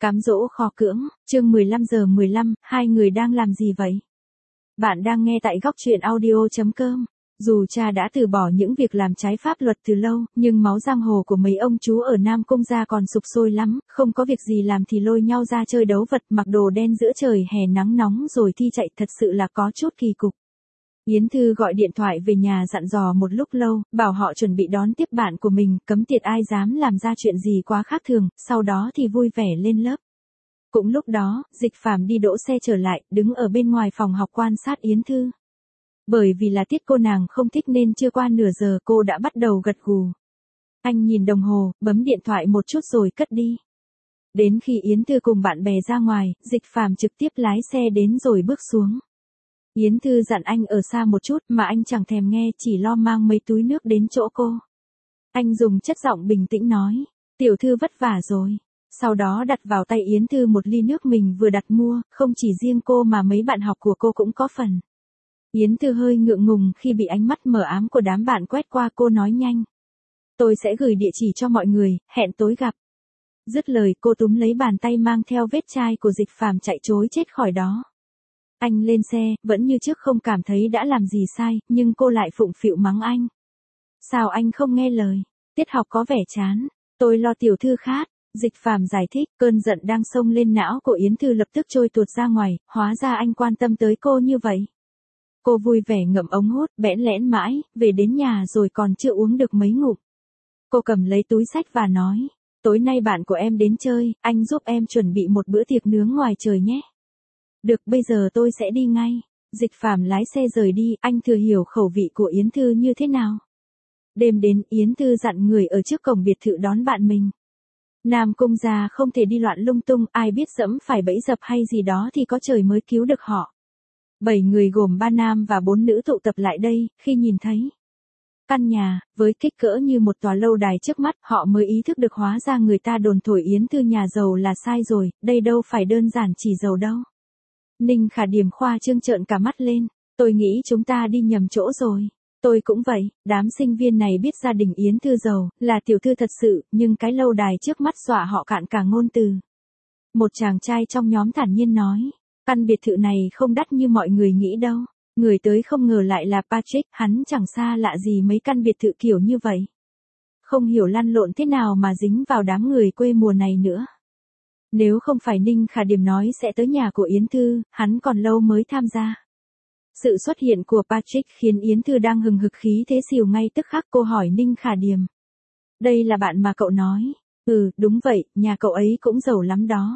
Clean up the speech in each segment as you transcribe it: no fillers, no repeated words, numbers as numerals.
Cám dỗ khó cưỡng, chương 15:15, hai người đang làm gì vậy? Bạn đang nghe tại góc truyện audio.com. Dù cha đã từ bỏ những việc làm trái pháp luật từ lâu, nhưng máu giang hồ của mấy ông chú ở Nam Cung gia còn sục sôi lắm, không có việc gì làm thì lôi nhau ra chơi đấu vật, mặc đồ đen giữa trời hè nắng nóng rồi thi chạy, thật sự là có chút kỳ cục. Yến Thư gọi điện thoại về nhà dặn dò một lúc lâu, bảo họ chuẩn bị đón tiếp bạn của mình, cấm tiệt ai dám làm ra chuyện gì quá khác thường, sau đó thì vui vẻ lên lớp. Cũng lúc đó, Dịch Phàm đi đỗ xe trở lại, đứng ở bên ngoài phòng học quan sát Yến Thư. Bởi vì là tiết cô nàng không thích nên chưa qua nửa giờ cô đã bắt đầu gật gù. Anh nhìn đồng hồ, bấm điện thoại một chút rồi cất đi. Đến khi Yến Thư cùng bạn bè ra ngoài, Dịch Phàm trực tiếp lái xe đến rồi bước xuống. Yến Thư dặn anh ở xa một chút mà anh chẳng thèm nghe, chỉ lo mang mấy túi nước đến chỗ cô. Anh dùng chất giọng bình tĩnh nói, tiểu thư vất vả rồi. Sau đó đặt vào tay Yến Thư một ly nước mình vừa đặt mua, không chỉ riêng cô mà mấy bạn học của cô cũng có phần. Yến Thư hơi ngượng ngùng khi bị ánh mắt mờ ám của đám bạn quét qua, cô nói nhanh. Tôi sẽ gửi địa chỉ cho mọi người, hẹn tối gặp. Dứt lời cô túm lấy bàn tay mang theo vết chai của Dịch Phàm chạy trối chết khỏi đó. Anh lên xe, vẫn như trước không cảm thấy đã làm gì sai, nhưng cô lại phụng phịu mắng anh. Sao anh không nghe lời? Tiết học có vẻ chán. Tôi lo tiểu thư khát. Dịch Phàm giải thích, cơn giận đang xông lên não của Yến Thư lập tức trôi tuột ra ngoài, hóa ra anh quan tâm tới cô như vậy. Cô vui vẻ ngậm ống hút, bẽn lẽn mãi, về đến nhà rồi còn chưa uống được mấy ngụm. Cô cầm lấy túi xách và nói, tối nay bạn của em đến chơi, anh giúp em chuẩn bị một bữa tiệc nướng ngoài trời nhé. Được, bây giờ tôi sẽ đi ngay. Dịch Phàm lái xe rời đi, anh thừa hiểu khẩu vị của Yến Thư như thế nào. Đêm đến, Yến Thư dặn người ở trước cổng biệt thự đón bạn mình. Nam Cung gia không thể đi loạn lung tung, ai biết dẫm phải bẫy dập hay gì đó thì có trời mới cứu được họ. 7 người gồm 3 nam và 4 nữ tụ tập lại đây, khi nhìn thấy căn nhà, với kích cỡ như một tòa lâu đài trước mắt, họ mới ý thức được hóa ra người ta đồn thổi Yến Thư nhà giàu là sai rồi, đây đâu phải đơn giản chỉ giàu đâu. Ninh Khả Điểm khoa trương trợn cả mắt lên, tôi nghĩ chúng ta đi nhầm chỗ rồi. Tôi cũng vậy, đám sinh viên này biết gia đình Yến Thư giàu, là tiểu thư thật sự, nhưng cái lâu đài trước mắt dọa họ cạn cả ngôn từ. Một chàng trai trong nhóm thản nhiên nói, căn biệt thự này không đắt như mọi người nghĩ đâu. Người tới không ngờ lại là Patrick, hắn chẳng xa lạ gì mấy căn biệt thự kiểu như vậy. Không hiểu lăn lộn thế nào mà dính vào đám người quê mùa này nữa. Nếu không phải Ninh Khả Điểm nói sẽ tới nhà của Yến Thư, hắn còn lâu mới tham gia. Sự xuất hiện của Patrick khiến Yến Thư đang hừng hực khí thế xìu ngay tức khắc, cô hỏi Ninh Khả Điểm. Đây là bạn mà cậu nói. Ừ, đúng vậy, nhà cậu ấy cũng giàu lắm đó.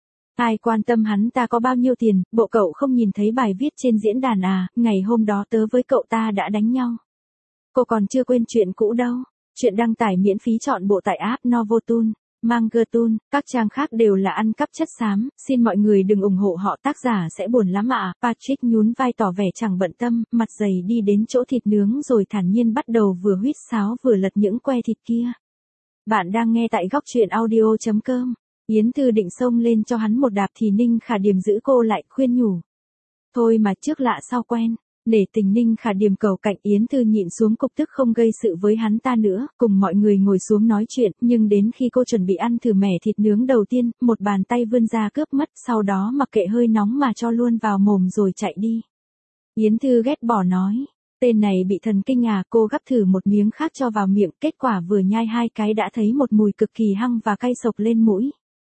Ai quan tâm hắn ta có bao nhiêu tiền, bộ cậu không nhìn thấy bài viết trên diễn đàn à, ngày hôm đó tớ với cậu ta đã đánh nhau. Cô còn chưa quên chuyện cũ đâu. Chuyện đăng tải miễn phí chọn bộ tại app Novotoon, Mangertoon, các trang khác đều là ăn cắp chất xám, xin mọi người đừng ủng hộ họ, tác giả sẽ buồn lắm ạ. Patrick nhún vai tỏ vẻ chẳng bận tâm, mặt dày đi đến chỗ thịt nướng rồi thản nhiên bắt đầu vừa huýt sáo vừa lật những que thịt kia. Bạn đang nghe tại góc truyện audio.com. Yến Thư định xông lên cho hắn một đạp thì Ninh Khả Điểm giữ cô lại, khuyên nhủ. Thôi mà trước lạ sau quen. Nể tình Ninh Khả Điểm cầu cạnh, Yến Thư nhịn xuống cục tức không gây sự với hắn ta nữa, cùng mọi người ngồi xuống nói chuyện, nhưng đến khi cô chuẩn bị ăn thử mẻ thịt nướng đầu tiên, một bàn tay vươn ra cướp mất, sau đó mặc kệ hơi nóng mà cho luôn vào mồm rồi chạy đi. Yến Thư ghét bỏ nói, tên này bị thần kinh à, cô gắp thử một miếng khác cho vào miệng, kết quả vừa nhai 2 cái đã thấy một mùi cực kỳ hăng và cay sộc lên mũi.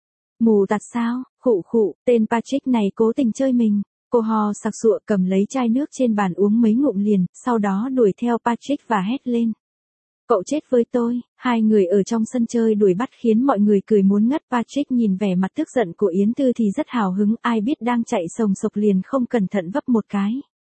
Mù tạt sao, khụ khụ, tên Patrick này cố tình chơi mình. Cô ho sặc sụa cầm lấy chai nước trên bàn uống mấy ngụm liền, sau đó đuổi theo Patrick và hét lên. Cậu chết với tôi. Hai người ở trong sân chơi đuổi bắt khiến mọi người cười muốn ngất. Patrick nhìn vẻ mặt tức giận của Yến Thư thì rất hào hứng, ai biết đang chạy sồng sộc liền không cẩn thận vấp một cái.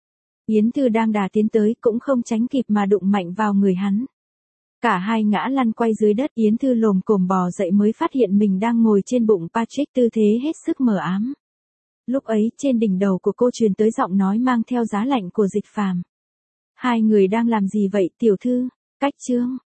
Yến Thư đang đà tiến tới cũng không tránh kịp mà đụng mạnh vào người hắn. Cả hai ngã lăn quay dưới đất, Yến Thư lồm cồm bò dậy mới phát hiện mình đang ngồi trên bụng Patrick, tư thế hết sức mờ ám. Lúc ấy, trên đỉnh đầu của cô truyền tới giọng nói mang theo giá lạnh của Dịch Phàm. Hai người đang làm gì vậy tiểu thư? Cách chương.